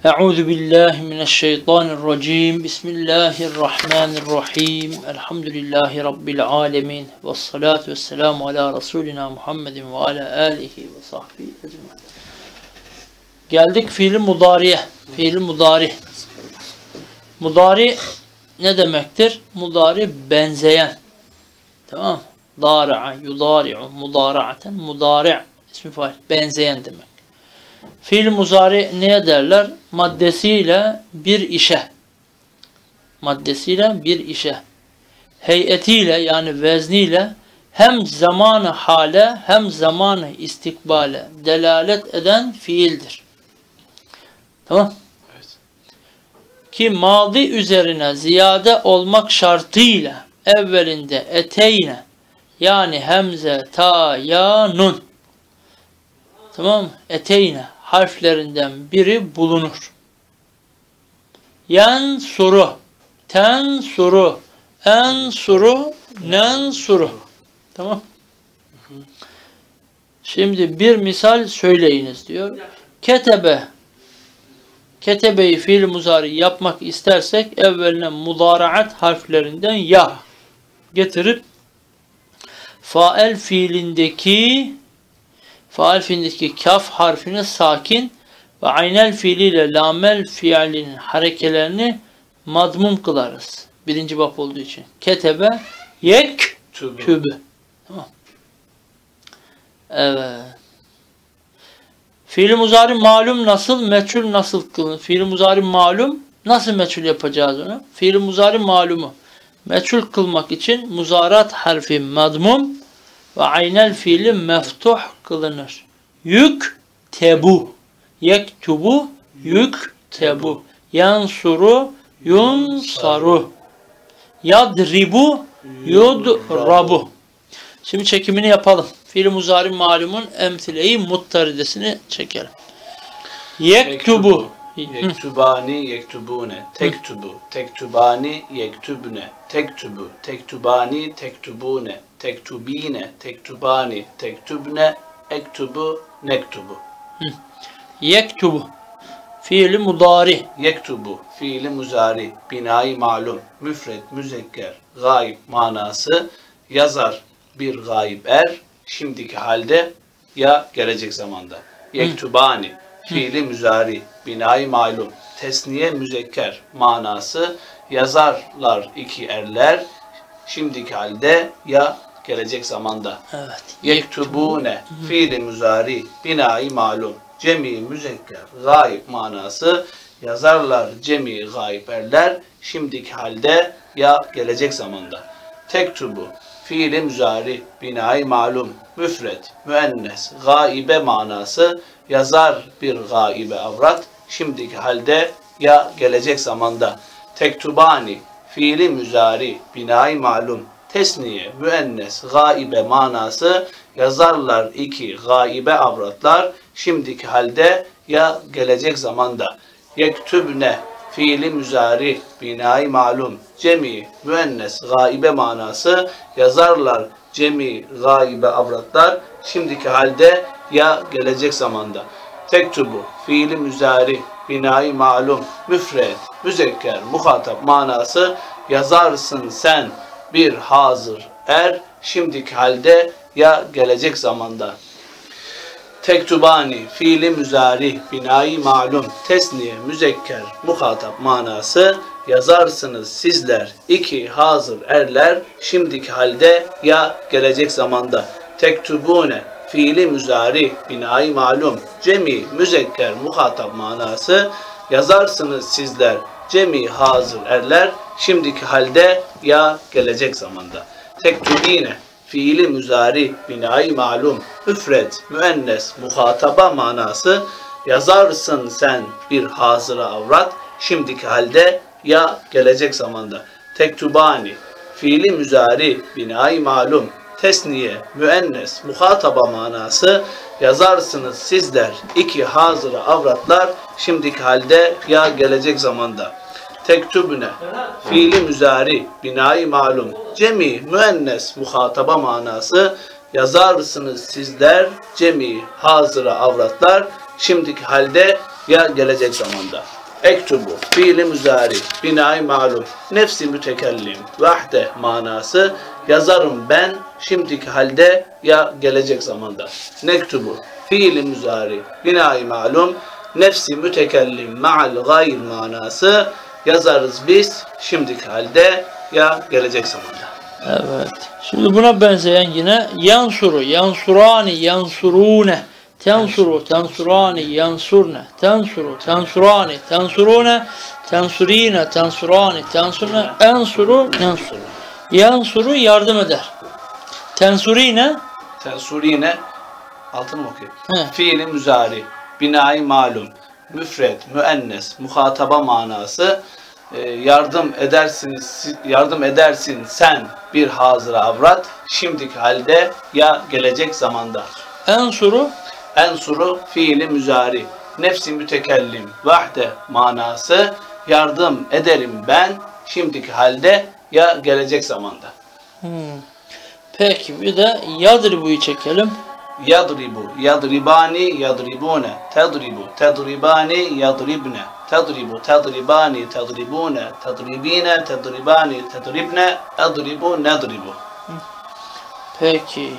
Euzu billahi mineşşeytanirracim. Bismillahirrahmanirrahim. Elhamdülillahi rabbil alamin. Ves salatu vesselamu ala Resulina Muhammedin ve ala alihi ve sahbihi ecmaîn. Geldik fiil-i mudariye. Fiil-i mudari. Mudari ne demektir? Mudari benzeyen. Tamam mı? Dari'a, yudari'u, mudara'aten, mudari' ismi fail. Benzeyen demek. Fiil muzari neye derler? Maddesiyle bir işe. Maddesiyle bir işe. Heyetiyle yani vezniyle hem zamanı hale hem zamanı istikbale delalet eden fiildir. Tamam. Evet. Ki mazi üzerine ziyade olmak şartıyla evvelinde eteyne yani hemze, ta, ya, nun. Tamam mı? Eteyne harflerinden biri bulunur. Yen suru, ten suru, en suru, nen suru. Tamam. Şimdi bir misal söyleyiniz diyor. Ketebe. Ketebeyi fiil muzari yapmak istersek evveline mudaraat harflerinden ya getirip faal fiilindeki kaf harfini sakin ve aynel fiiliyle lamel fiilinin harekelerini madmum kılarız. Birinci bab olduğu için. Ketebe yek tübü. Tamam. Evet. Fiil-i muzari malum nasıl, meçhul nasıl kılınır? Fiil-i muzari malum, nasıl meçhul yapacağız onu? Fiil-i muzari malumu meçhul kılmak için muzarat harfi madmum ve aynel fiili meftuh kılınır. Yük tebu, yektubu, yük tebu, yansuru, yunsaru, yadribu, yudrabu. Şimdi çekimini yapalım. Fiil-i muzari malumun emtile-i muttaridesini çekelim. Yektubu. Yektubani, yektubune, tektubu, tektubani, yektubne, tektubu, tektubani, tektubune, tektubine, tektubani, tektubne, ektubu, nektubu. Yektubu. Fiil-i mudari. Yektubu, fiil-i muzari, binayı malum, müfred, müzekker, gayb manası, yazar bir gayb er, şimdiki halde ya gelecek zamanda. Yektubani, fiili müzari, binayı malum, tesniye müzekker manası, yazarlar iki erler, şimdiki halde ya gelecek zamanda. Evet. Yektubune, fiili müzari, binayı malum, cemi müzekker, gayb manası, yazarlar cemi gayb erler, şimdiki halde ya gelecek zamanda. Tektubu, fiili müzari, binayı malum, müfret, müennes, gaibe manası, yazar bir gaibe avrat, şimdiki halde ya gelecek zamanda. Tektubani, fiili müzari, binayı malum, tesniye, müennes, gaibe manası, yazarlar iki gaibe avratlar, şimdiki halde ya gelecek zamanda. Yektübne, fiili müzari, binayı malum, cemi, müennes, gaibe manası, yazarlar cemi, gaibe avratlar, şimdiki halde ya gelecek zamanda. Tektubu, fiili müzari, binayı malum, müfred, müzekker, muhatap manası, yazarsın sen bir hazır er, şimdiki halde ya gelecek zamanda. Tektubani, fiili müzari, binayı malum, tesniye, müzekker, muhatap manası, yazarsınız sizler iki hazır erler, şimdiki halde ya gelecek zamanda. Tektubune, fiili müzari, binayı malum, cemi, müzekker, muhatap manası, yazarsınız sizler cemi hazır erler, şimdiki halde ya gelecek zamanda. Tektubine, fiili müzari, binayı malum, müfred, müennes, muhataba manası, yazarsın sen bir hazıra avrat, şimdiki halde ya gelecek zamanda. Tektubani, fiili müzari, binayı malum, tesniye, müennes, muhataba manası, yazarsınız sizler iki hazıra avratlar, şimdiki halde ya gelecek zamanda. Tektübüne, fiili müzari, binayı malum, cemi, müennes, muhataba manası, yazarsınız sizler cemi, hazıra avratlar, şimdiki halde ya gelecek zamanda. Ektubu fiili müzari binayı malum nefsi mütekellim vahde manası yazarım ben şimdiki halde ya gelecek zamanda. Nektubu fiili müzari binayı malum nefsi mütekellim ma'al gayr manası yazarız biz şimdiki halde ya gelecek zamanda. Evet. Şimdi buna benzeyen yine yansuru, yansurani, yansurune, tensuru, tensurani, yansurne, tensuru, tensurani, tensurune, tensurine, tensurani, tensurne, ensuru, yansuru. Yansuru yardım eder. Tensurine, Tensurine altını mı okuyayım? He. Fiili müzari binayı malum müfret, müennes, muhataba manası yardım edersin sen bir hazıra avrat şimdiki halde ya gelecek zamanda. ensuru, Ensuru fiili müzari nefsi mütekellim vahde manası yardım ederim ben şimdiki halde ya gelecek zamanda. Peki bir de yadribu'yu çekelim. Yadribu, yadribani, yadribune, tedribu, tedribani, yadribne, tedribu, tedribani, tedribune, tedribine, tedribani, tedribne, edribu, nedribu. Peki.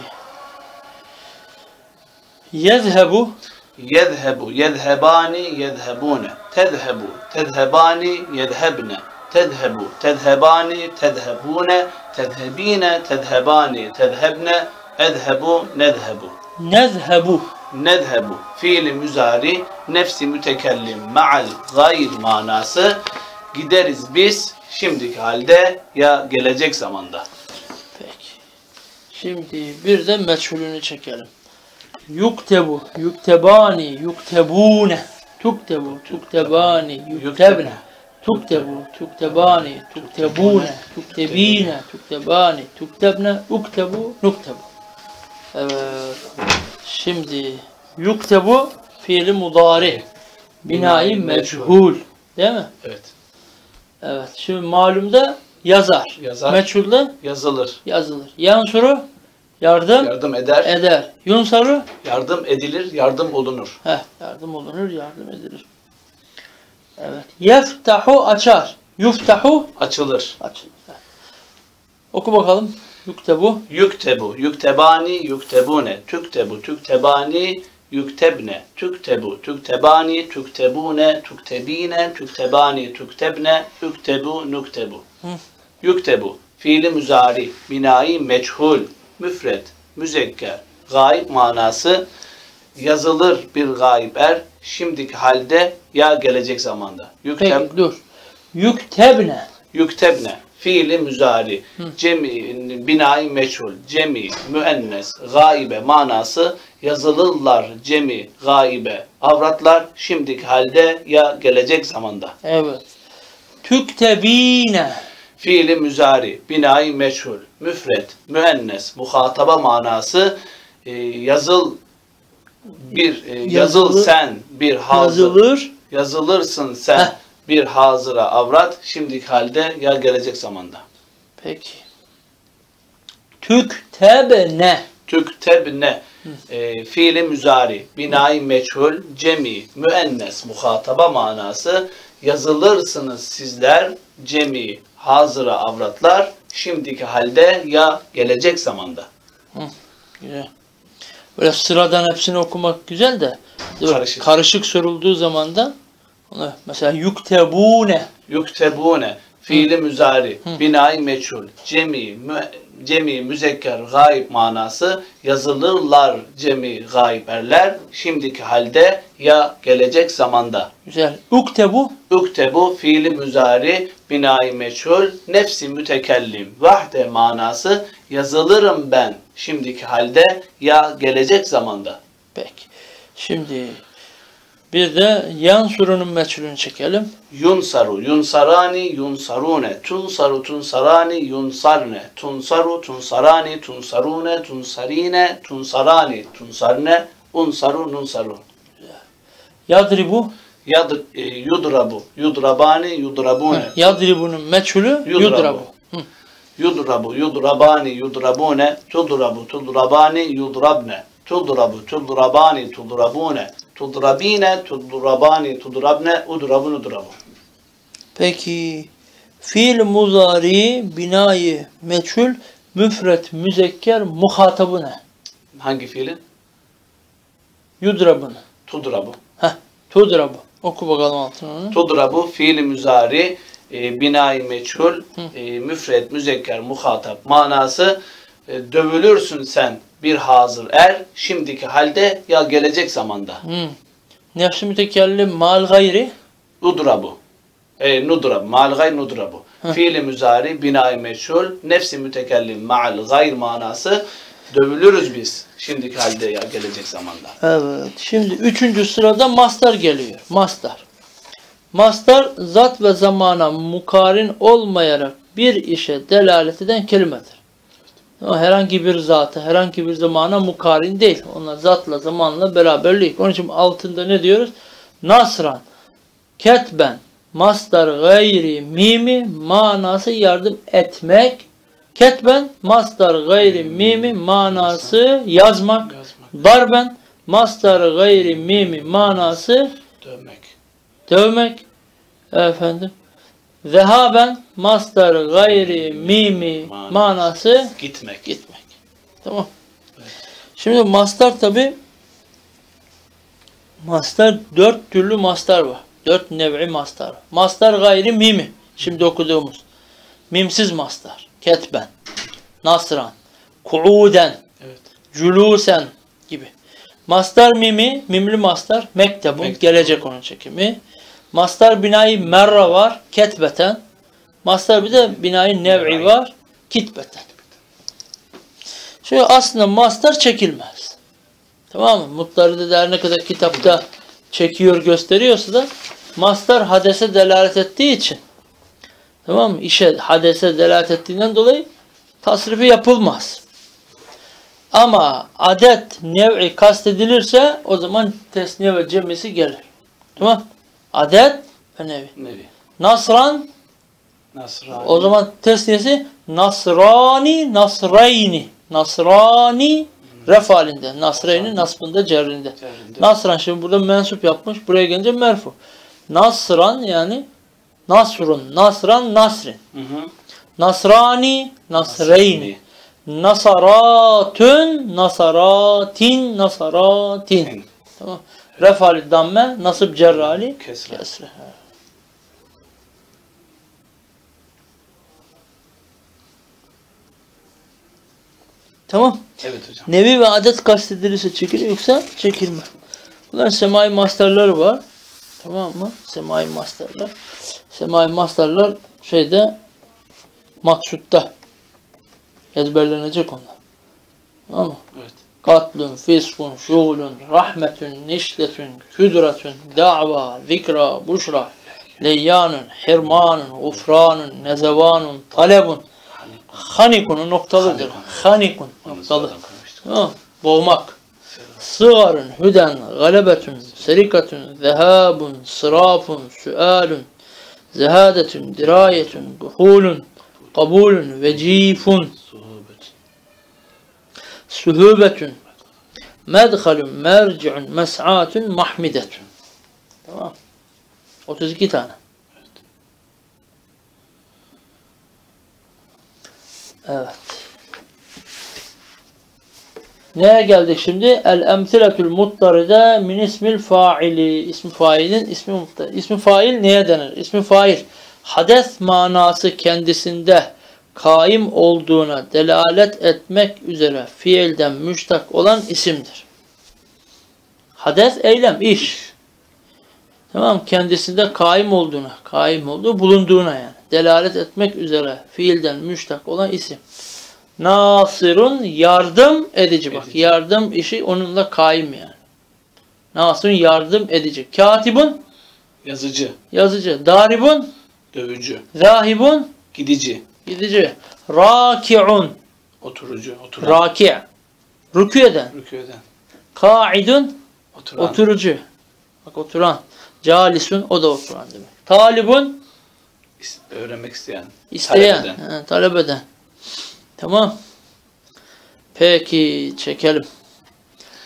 Yezhebu, Yezhebu, yezhebani, yezhebune, tezhebu, tezhebani, yezhebne, tezhebu, tezhebani, tezhebune, tezhebine, tezhebani, tezhebne, ezhebu, nedhebu. nezhebu. Nedhebu fiili müzari nefsi mütekellim ma'al gayr manası gideriz biz şimdiki halde ya gelecek zamanda. Peki. Şimdi bir de meçhulünü çekelim. Yuktebu, yuktebani, yuktebune, tuktebu, tuktebani, yuktebne, tuktebu, tuktebani, tuktebune, tuktebine, tuktebani, tuktebne, uktebu, nuktebu. Evet. Şimdi yuktebu fiili mudari, binayı meçhul, değil mi? Evet. Evet. Şimdi malumda yazar, Yazar. meçhulde Yazılır. yazılır. Yansuru yardım Yardım eder. eder. Yunsaru Yardım edilir. Yardım olunur. yardım olunur, yardım edilir. Evet. Yeftahu açar. Yuftahu Açılır. açılır. Evet. Oku bakalım. Yuktebu. Yüktebu, yüktebani, yüktebune, tüktebu, tüktebani, yüktebne, tüktebu, tüktebani, tüktebune, tüktebine, tüktebani, tüktebne, üktebu, nüktebu. Yüktebu, fiili müzari, binayı meçhul, müfret, müzekker, gayb manası yazılır bir gayb şimdiki halde ya gelecek zamanda. Peki dur. Yüktebne. Yüktebne fiili müzari cemi binayı meçhul cemi müennes gaibe manası yazılırlar cemi gaibe avratlar şimdiki halde ya gelecek zamanda. Evet. Tüktebine. Fiili müzari binayı meçhul müfret müennes muhataba manası yazıl Yazılı- sen bir hazır Yazılır. yazılırsın sen Heh. bir hazıra avrat şimdiki halde ya gelecek zamanda. Peki. Tüktebne. Tüktebne fiili müzari binayı meçhul cemi müennes muhataba manası yazılırsınız sizler cemi hazıra avratlar şimdiki halde ya gelecek zamanda. Güzel. Böyle sıradan hepsini okumak güzel de karışık sorulduğu zaman da onu mesela yuktebune. Yüktebune fiili müzari binayı meçhul cemi müzekker gayb manası yazılırlar cemi gayberler şimdiki halde ya gelecek zamanda. Güzel. Uktebu. Uktebu fiili müzari binayı meçhul nefsi mütekellim vahde manası yazılırım ben şimdiki halde ya gelecek zamanda. Peki. Şimdi bir de yansurunun meçhulünü çekelim. Yunsaru, yunsarani, yunsarune, tunsaru, tunsarani, yunsarne, tunsaru, tunsarani, tunsarune, tunsarine, tunsarani, tunsarne, unsaru, nunsaru. Yadribu. Yudrabu, yudrabani, yudrabune. Yadribunun meçhulü yudrabu. Yudrabu, yudrabani, yudrabune, tudrabu, tudrabani, yudrabne. Tudrabu, tudrabani, tudrabune, tudrabine, tudrabani, tudrabne, udrabun, udrabu. Peki fiil muzari binayı meçhul müfret müzekker muhatabı ne? Hangi fiilin? Yudrabın. Tudrabu. Tudrabu. Oku bakalım altına onu. Tudrabu fiil müzari binayı meçhul müfret müzekker muhatap manası dövülürsün sen bir hazır er şimdiki halde ya gelecek zamanda. Nefs-i mütekellim mal gayri. Udrabu. Nudrab. Ma'al gayr nudrabu. Fiil-i müzari binayı meçhul nefsi mütekellim ma'al gayr manası dövülürüz biz şimdiki halde ya gelecek zamanda. Evet. Şimdi 3. sırada mastar geliyor. Mastar. Mastar zat ve zamana mukarin olmayarak bir işe delalet eden kelimedir. Herhangi bir zata, herhangi bir zamana mukarin değil. Onlar zatla zamanla beraberlik. Onun için altında ne diyoruz? Nasran, ketben, mastar gayri mimi manası yardım etmek. Ketben, mastar gayri mimi manası yazmak. Darben, mastar gayri mimi manası dövmek. Efendim. Zehaben, mastar gayri mimi manası gitmek. Tamam. Şimdi mastar tabi mastar 4 türlü mastar var. 4 nev'i mastar var. Mastar gayri mimi. Şimdi okuduğumuz. Mimsiz mastar. Ketben. Nasran. Kuuden. Evet. Culusen gibi. Mastar mimi. Mimli mastar. Mektebun. Gelecek onun çekimi. Mastar binayı merra var. Ketbeten. Mastar bir de binayı nev'i var. Kitbeten. Şimdi aslında mastar çekilmez. Tamam mı? Muttari de her ne kadar kitapta çekiyor gösteriyorsa da mastar hadese delalet ettiği için, tamam mı? İşe hadese delalet ettiğinden dolayı tasrifi yapılmaz. Ama adet nev'i kastedilirse o zaman tesniye ve cemisi gelir. Tamam? Adet ve nevi. Nasran Nasrani. o zaman tesniyesi Nasrani, Nasrayni. Nasrani ref halinde. Nasrayni nasbında cerrinde. Nasran şimdi burada mensup yapmış. Buraya gelince merfu. Nasran yani Nasrun, Nasran, Nasrin. Nasrani, Nasrayni. Nasaratun, Nasaratin, Nasaratin. Tamam. Ref hali damme, nasıb cerr hali kesre. Tamam. Evet hocam. Nevi ve adet kastedilirse çekilir yoksa çekilmez. Bunlar semai mastarları var. Tamam mı? Semai mastarlar. Semai mastarlar şeyde maksutta ezberlenecek onlar. Tamam mı? Evet. Katlun, fiskun, şuğulun, rahmetun, nişletun, küdretun, da'va, zikra, buşra, leyyanun, hirmanun, ufranun, nezevanun, talebun. Hanikun'un noktalıdır. Hanikun noktalı. Boğmak. Sığarın, hüden, galebetun, serikatun, zehabun, sırafun, süalun, zehadetun, dirayetun, guhulun, kabulun, vecifun, suhubetun, medhalun, merci'un, mes'atun, mahmidetun. Tamam. 32 tane. Evet. Neye geldik şimdi? El-emsiletül muttaride min ismil faili. İsmi failin ismi muttaride. İsmi fail neye denir? İsmi fail hades manası kendisinde kaim olduğuna delalet etmek üzere fiilden müştak olan isimdir. Hades eylem, iş. Tamam, kendisinde kaim olduğu bulunduğuna yani. Delalet etmek üzere fiilden müştak olan isim. Nasirun yardım edici bak. Yardım işi onunla kaim yani. Nasirun yardım edici. Katibun yazıcı. Daribun Dövücü. zahibun Gidici. Raki'un Oturucu. Raki' rükû eden. Ka'idun oturucu. Bak oturan. Calisun o da oturan demek. Talibun öğrenmek isteyen. Talep eden. Tamam. Peki çekelim.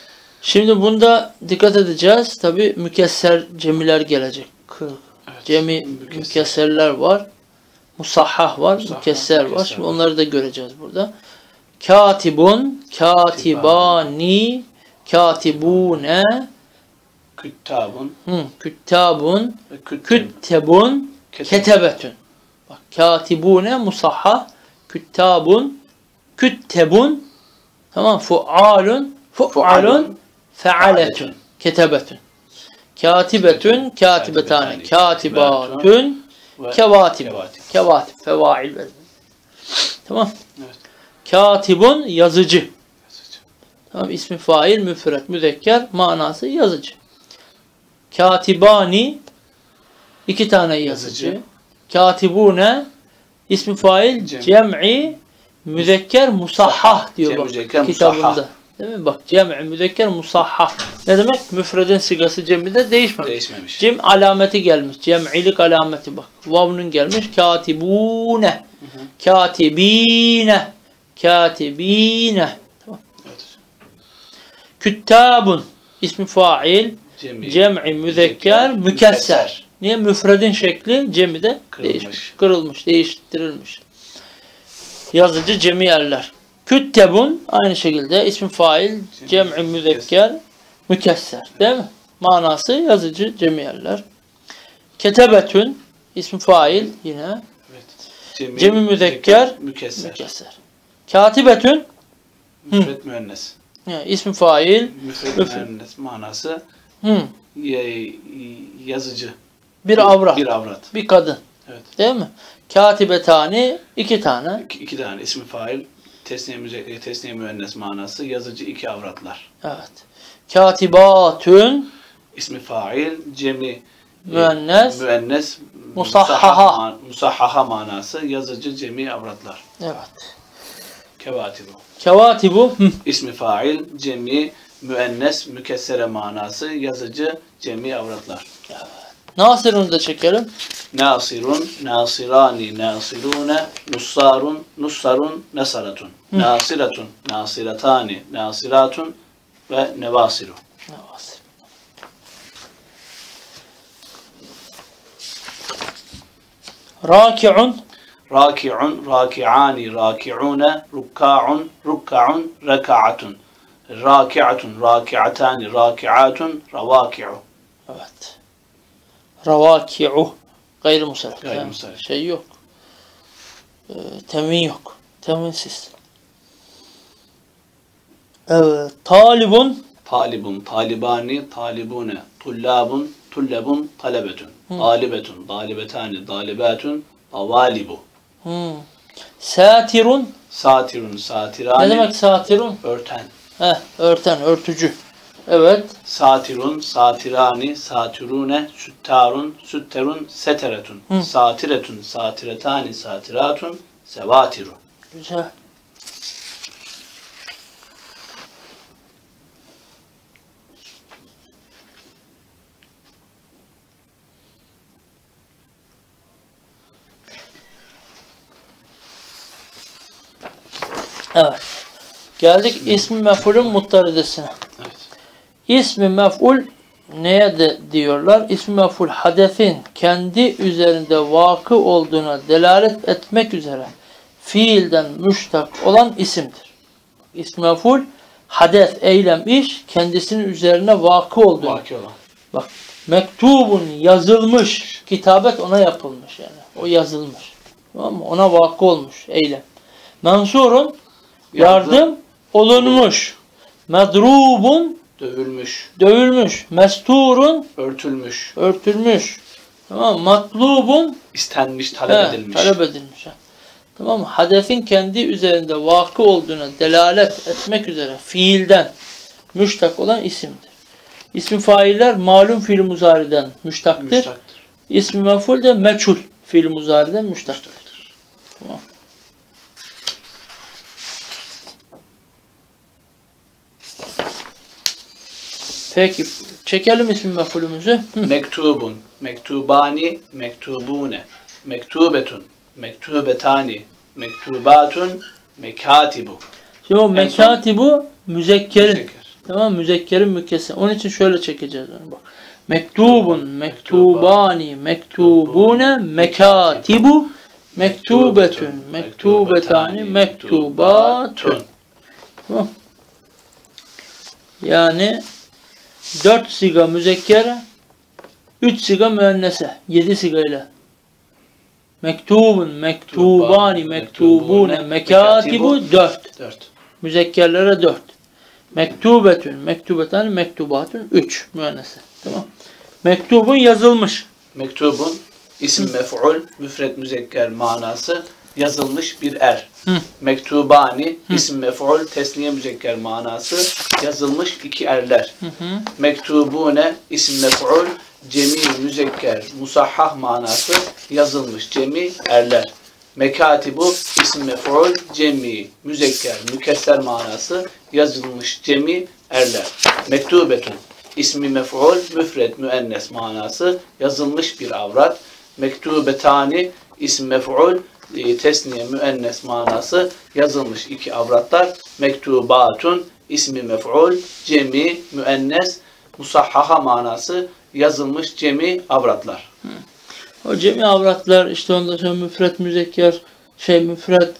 Şimdi bunda dikkat edeceğiz. Tabi mükesser cemiler gelecek. Cemi mükesserler var. Musahhah var. Mükesser var. Şimdi onları da göreceğiz burada. Katibun, katibani, katibune, Küttabun, küttabun, küttebun, ketebetün. Bak, katibune musahhah, küttabun, küttebun, tamam, fualun, fualun, fealetün, ketebetün. Katibetün, katibetani, katibatün, kevatib, kevatib, fevail. Tamam. Evet. Katibun yazıcı. Tamam, ismi fail, müfret, müzekker, manası yazıcı. Katibani iki tane yazıcı. Katibune ismi fail, cem'i müzekker musahhah diyor bak kitabında. Değil mi? Bak, cem'i müzekker musahhah. Ne demek? Müfredin sigası cem'de değişmemiş. Cem alameti gelmiş. Cem'ilik alameti bak. Vav'nun gelmiş. Katibune. Katibine. Katibine. Tamam. Evet. Küttabun ismi fail, cem'i müzekker mükesser. Niye? Müfredin şekli cem'i de değişmiş, kırılmış, değiştirilmiş. Yazıcı cem'i yerler. Küttebun aynı şekilde ismi fail, cem'i müzekker mükesser. Değil mi? Manası yazıcı cem'i yerler. Ketebetün ismi fail yine. Evet. Cem'i müzekker mükesser. Katibetün müfret müennes. Yani ismi fail, müfret müennes manası yazıcı. Bir avrat. Bir avrat. Bir kadın. Evet. Değil mi? Katibetani iki tane. İki tane ismi fail, tesniye müennes manası yazıcı iki avratlar. Evet. Katibatün ismi fail, cemi müennes musahhaha manası yazıcı cemi avratlar. Evet. Kevatibu. Kevatibu ismi fail, cemi müennes mükessere manası yazıcı cemi avratlar. Evet. Nasirunu da çekelim. Nasirun, nasirani, nasirune, nussarun, nussarun, nesaratun. Nasiratun, nasiratani, nasiratun ve nevasiru. Nevasir. Raki'un, raki'un, raki'ani, raki'une, rukka'un, rukka'un, reka'atun. Raki'atun, raki'atani, raki'atun, ravaki'u. Evet. Ravaki'u. Gayrimusarrif. Gayrimusarrif. Şey yok. Temin yok. Teminsiz. Evet. Talibun. Talibun, talibani, talibune, tullabun, tullebun, talebetun. Talibetun, talibetani, talibatun, tavalibu. Satirun. Satirun, satirani. Ne demek satirun? Örten. Örten, örtücü. Evet. Satirun, satirani, satirune, süttarun, sütterun, seteretun. Satiretun, satiretani, satiratun, sevatiru. Güzel. Evet. Geldik ismi mef'ulün muttaridesine. Evet. İsmi mef'ul neye de diyorlar? İsmi mef'ul hadesin kendi üzerinde vakı olduğuna delalet etmek üzere fiilden müştak olan isimdir. İsmi mef'ul hades, eylem, iş kendisinin üzerine vakı olduğuna. Vaki olan. Bak, mektubun yazılmış, kitabet ona yapılmış yani. O yazılmış. Tamam mı? Ona vakı olmuş eylem. Mansurun yardım olunmuş. Medrubun dövülmüş. Dövülmüş. Mesturun Örtülmüş. Örtülmüş. Tamam. Matlubun istenmiş, talep edilmiş. Talep edilmiş. Tamam mı? Hadesin kendi üzerinde vakı olduğuna delalet etmek üzere fiilden müştak olan isimdir. İsmi failler malum fiil muzariden müştaktır. İsmi mef'ul de meçhul fiil muzariden müştaktır. Tamam. Peki. Çekelim ismi mef'ulümüzü. Mektubun, mektubani, mektubune, mektubetun, mektubetani, mektubatun, mekatibu. Şimdi o mekatibu müzekkeri. Tamam, müzekkerin mükesser. Onun için şöyle çekeceğiz onu bak. Mektubun, mektubani, mektubune, mekatibu, mektubetün, mektubetani, mektubatun. Tamam. Yani 4 siga müzekkere, 3 siga müennese, 7 sigayla. Mektubun, mektubani, mektubune, mekatibu 4. 4. Müzekkerlere 4. Mektubetün, mektubetani, mektubatun 3 müennese. Tamam. Mektubun yazılmış. Mektubun isim mef'ul, müfret müzekker manası yazılmış bir er. Mektubani isim mef'ul, tesniye müzekker manası yazılmış 2 erler. Mektubune isim mef'ul, cemi müzekker musahhah manası yazılmış cemi erler. Mekatibu isim mef'ul, cemi müzekker mükesser manası yazılmış cemi erler. Mektubetun İsmi mef'ul, müfred, müennes manası yazılmış bir avrat. Mektubetani, isim mef'ul, tesniye, müennes manası yazılmış 2 avratlar. Mektubatun, ismi mef'ul, cemi, müennes, musahhaha manası yazılmış cemi avratlar. O cemi avratlar işte ondan sonra müfret, müzekker, müfret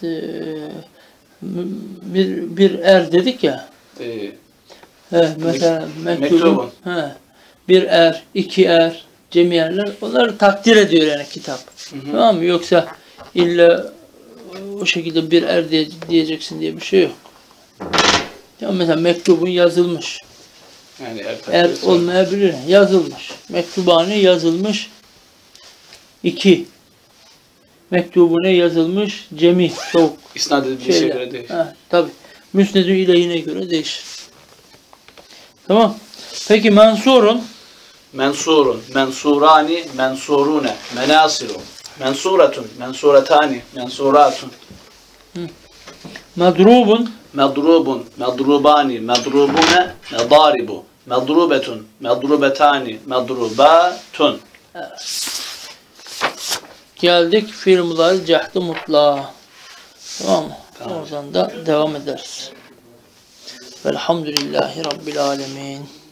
bir er dedik ya. Mesela mektubun, bir er, 2 er, cemi erler, onları takdir ediyor yani kitap. Tamam mı? Yoksa illa o şekilde bir er diyeceksin diye bir şey yok. Ya mesela mektubun yazılmış. Yani er olmayabilir. Yazılmış. Mektubane yazılmış 2. Mektubune yazılmış cemi çok. İsnad edildiği göre değişir. Tabii. Müsnedü ileyhine göre değişir. Tamam. Peki mensurun? Mensurun, mensurani, mensurune, menasiru, mensuratun, mensuratani, mensuratun. Medrubun? Medrubun, medrubani, medrubune, medaribu, medrubetun, medrubetani, medrubatun. Geldik fiil mudari cehdi mutlağa. Tamam mı? Oradan da devam ederiz. Velhamdülillahi Rabbil alemin.